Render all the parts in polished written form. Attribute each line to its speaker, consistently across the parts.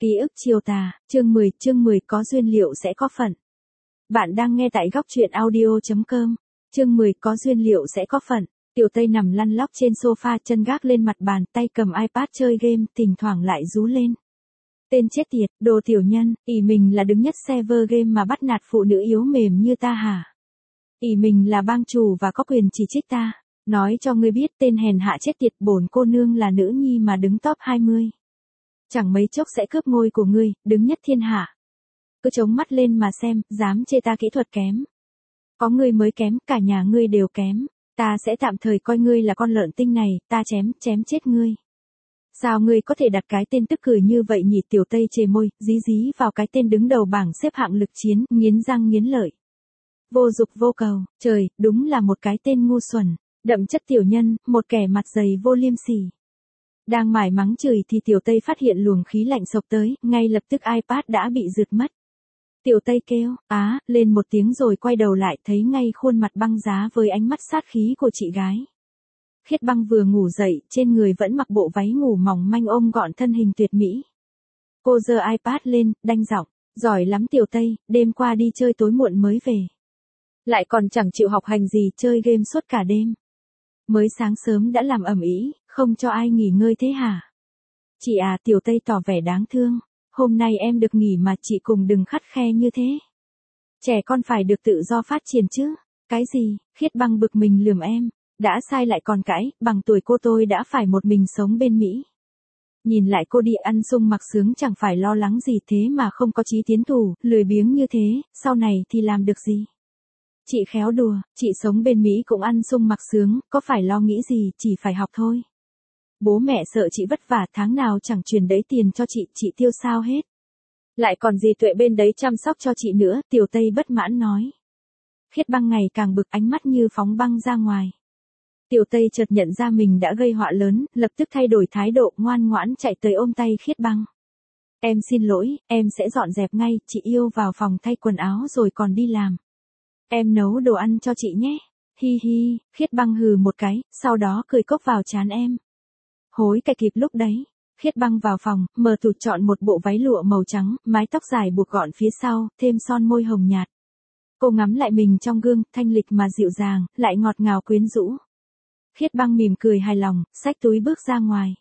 Speaker 1: Ký ức chiều tà, chương 10 có duyên liệu sẽ có phận. Bạn đang nghe tại góc truyện audio.com. Chương 10 có duyên liệu sẽ có phận. Tiểu Tây nằm lăn lóc trên sofa, chân gác lên mặt bàn, tay cầm iPad chơi game, thỉnh thoảng lại rú lên. Tên chết tiệt, đồ tiểu nhân, ỷ mình là đứng nhất server game mà bắt nạt phụ nữ yếu mềm như ta hả? ỷ mình là bang chủ và có quyền chỉ trích ta. Nói cho ngươi biết, tên hèn hạ chết tiệt, bổn cô nương là nữ nhi mà đứng top 20. Chẳng mấy chốc sẽ cướp ngôi của ngươi, đứng nhất thiên hạ. Cứ chống mắt lên mà xem, dám chê ta kỹ thuật kém. Có ngươi mới kém, cả nhà ngươi đều kém. Ta sẽ tạm thời coi ngươi là con lợn tinh này, ta chém chết ngươi. Sao ngươi có thể đặt cái tên tức cười như vậy nhỉ? Tiểu Tây chề môi, dí vào cái tên đứng đầu bảng xếp hạng lực chiến, nghiến răng nghiến lợi. Vô dục vô cầu, trời, đúng là một cái tên ngu xuẩn, đậm chất tiểu nhân, một kẻ mặt dày vô liêm sỉ. Đang mải mắng chửi thì Tiểu Tây phát hiện luồng khí lạnh xộc tới, ngay lập tức iPad đã bị rượt mất. Tiểu Tây kêu, lên một tiếng rồi quay đầu lại, thấy ngay khuôn mặt Băng Giá với ánh mắt sát khí của chị gái. Khiết Băng vừa ngủ dậy, trên người vẫn mặc bộ váy ngủ mỏng manh ôm gọn thân hình tuyệt mỹ. Cô giơ iPad lên, đanh giọng, giỏi lắm Tiểu Tây, đêm qua đi chơi tối muộn mới về. Lại còn chẳng chịu học hành gì, chơi game suốt cả đêm. Mới sáng sớm đã làm ầm ĩ, không cho ai nghỉ ngơi thế hả? Chị à, Tiểu Tây tỏ vẻ đáng thương. Hôm nay em được nghỉ mà chị cùng đừng khắt khe như thế. Trẻ con phải được tự do phát triển chứ. Cái gì? Khiết Băng bực mình lườm em. Đã sai lại còn cãi, bằng tuổi cô tôi đã phải một mình sống bên Mỹ. Nhìn lại cô đi ăn sung mặc sướng, chẳng phải lo lắng gì, thế mà không có chí tiến thủ, lười biếng như thế, sau này thì làm được gì? Chị khéo đùa, chị sống bên Mỹ cũng ăn sung mặc sướng, có phải lo nghĩ gì, chỉ phải học thôi. Bố mẹ sợ chị vất vả, tháng nào chẳng truyền đấy tiền cho chị tiêu sao hết. Lại còn dì Tuệ bên đấy chăm sóc cho chị nữa, Tiểu Tây bất mãn nói. Khiết Băng ngày càng bực, ánh mắt như phóng băng ra ngoài. Tiểu Tây chợt nhận ra mình đã gây họa lớn, lập tức thay đổi thái độ, ngoan ngoãn chạy tới ôm tay Khiết Băng. Em xin lỗi, em sẽ dọn dẹp ngay, chị yêu vào phòng thay quần áo rồi còn đi làm. Em nấu đồ ăn cho chị nhé. Hi hi, Khiết Băng hừ một cái, sau đó cười cốc vào trán em. Hối cải kịp lúc đấy. Khiết Băng vào phòng, mở tủ chọn một bộ váy lụa màu trắng, mái tóc dài buộc gọn phía sau, thêm son môi hồng nhạt. Cô ngắm lại mình trong gương, thanh lịch mà dịu dàng, lại ngọt ngào quyến rũ. Khiết Băng mỉm cười hài lòng, xách túi bước ra ngoài.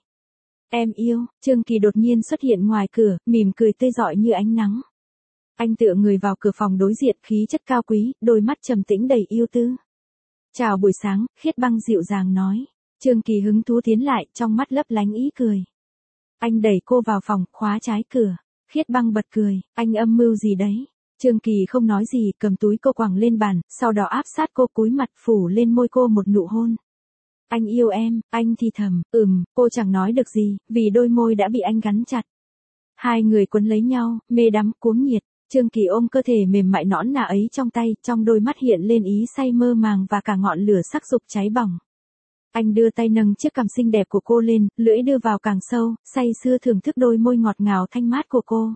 Speaker 1: Em yêu, Trương Kỳ đột nhiên xuất hiện ngoài cửa, mỉm cười tươi rọi như ánh nắng. Anh tựa người vào cửa phòng đối diện, khí chất cao quý, đôi mắt trầm tĩnh đầy yêu tư. Chào buổi sáng, Khiết Băng dịu dàng nói. Trương Kỳ hứng thú tiến lại, trong mắt lấp lánh ý cười. Anh đẩy cô vào phòng, khóa trái cửa. Khiết Băng bật cười, anh âm mưu gì đấy? Trương Kỳ không nói gì, cầm túi cô quẳng lên bàn, sau đó áp sát cô, cúi mặt phủ lên môi cô một nụ hôn. Anh yêu em, anh thì thầm, cô chẳng nói được gì, vì đôi môi đã bị anh gắn chặt. Hai người quấn lấy nhau, mê đắm, cuống nhiệt. Trương Kỳ ôm cơ thể mềm mại nõn nà ấy trong tay, trong đôi mắt hiện lên ý say mơ màng và cả ngọn lửa sắc dục cháy bỏng. Anh đưa tay nâng chiếc cằm xinh đẹp của cô lên, lưỡi đưa vào càng sâu, say sưa thưởng thức đôi môi ngọt ngào thanh mát của cô.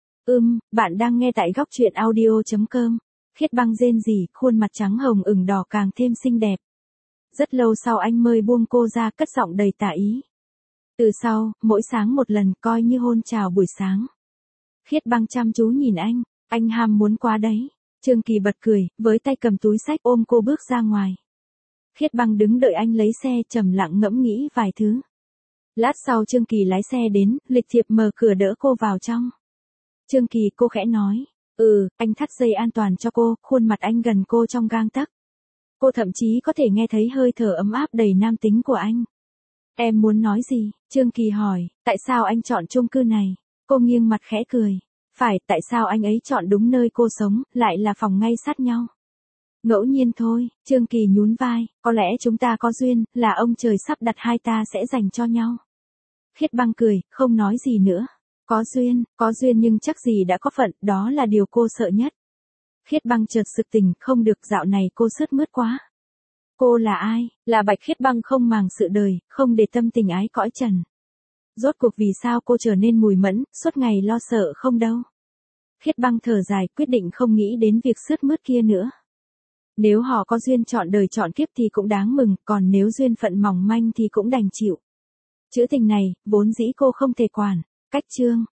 Speaker 1: Bạn đang nghe tại góc truyện audio.com. Khiết Băng rên rỉ, khuôn mặt trắng hồng ửng đỏ càng thêm xinh đẹp. Rất lâu sau anh mới buông cô ra, cất giọng đầy tà ý. Từ sau, mỗi sáng một lần, coi như hôn chào buổi sáng. Khiết Băng chăm chú nhìn anh ham muốn quá đấy. Trương Kỳ bật cười, với tay cầm túi xách ôm cô bước ra ngoài. Khiết Băng đứng đợi anh lấy xe, trầm lặng ngẫm nghĩ vài thứ. Lát sau Trương Kỳ lái xe đến, lịch thiệp mở cửa đỡ cô vào trong. Trương Kỳ, cô khẽ nói. Anh thắt dây an toàn cho cô, khuôn mặt anh gần cô trong gang tấc. Cô thậm chí có thể nghe thấy hơi thở ấm áp đầy nam tính của anh. Em muốn nói gì? Trương Kỳ hỏi, tại sao anh chọn chung cư này? Cô nghiêng mặt khẽ cười. Phải, tại sao anh ấy chọn đúng nơi cô sống, lại là phòng ngay sát nhau? Ngẫu nhiên thôi, Trương Kỳ nhún vai, có lẽ chúng ta có duyên, là ông trời sắp đặt hai ta sẽ dành cho nhau. Khiết Băng cười, không nói gì nữa. Có duyên nhưng chắc gì đã có phận, đó là điều cô sợ nhất. Khiết Băng chợt sực tỉnh, không được, dạo này cô sướt mướt quá. Cô là ai? Là Bạch Khiết Băng không màng sự đời, không để tâm tình ái cõi trần. Rốt cuộc vì sao cô trở nên mùi mẫn, suốt ngày lo sợ không đâu. Khiết Băng thở dài, quyết định không nghĩ đến việc sướt mướt kia nữa. Nếu họ có duyên chọn đời chọn kiếp thì cũng đáng mừng, còn nếu duyên phận mỏng manh thì cũng đành chịu. Chữ tình này, vốn dĩ cô không thể quản. Cách chương.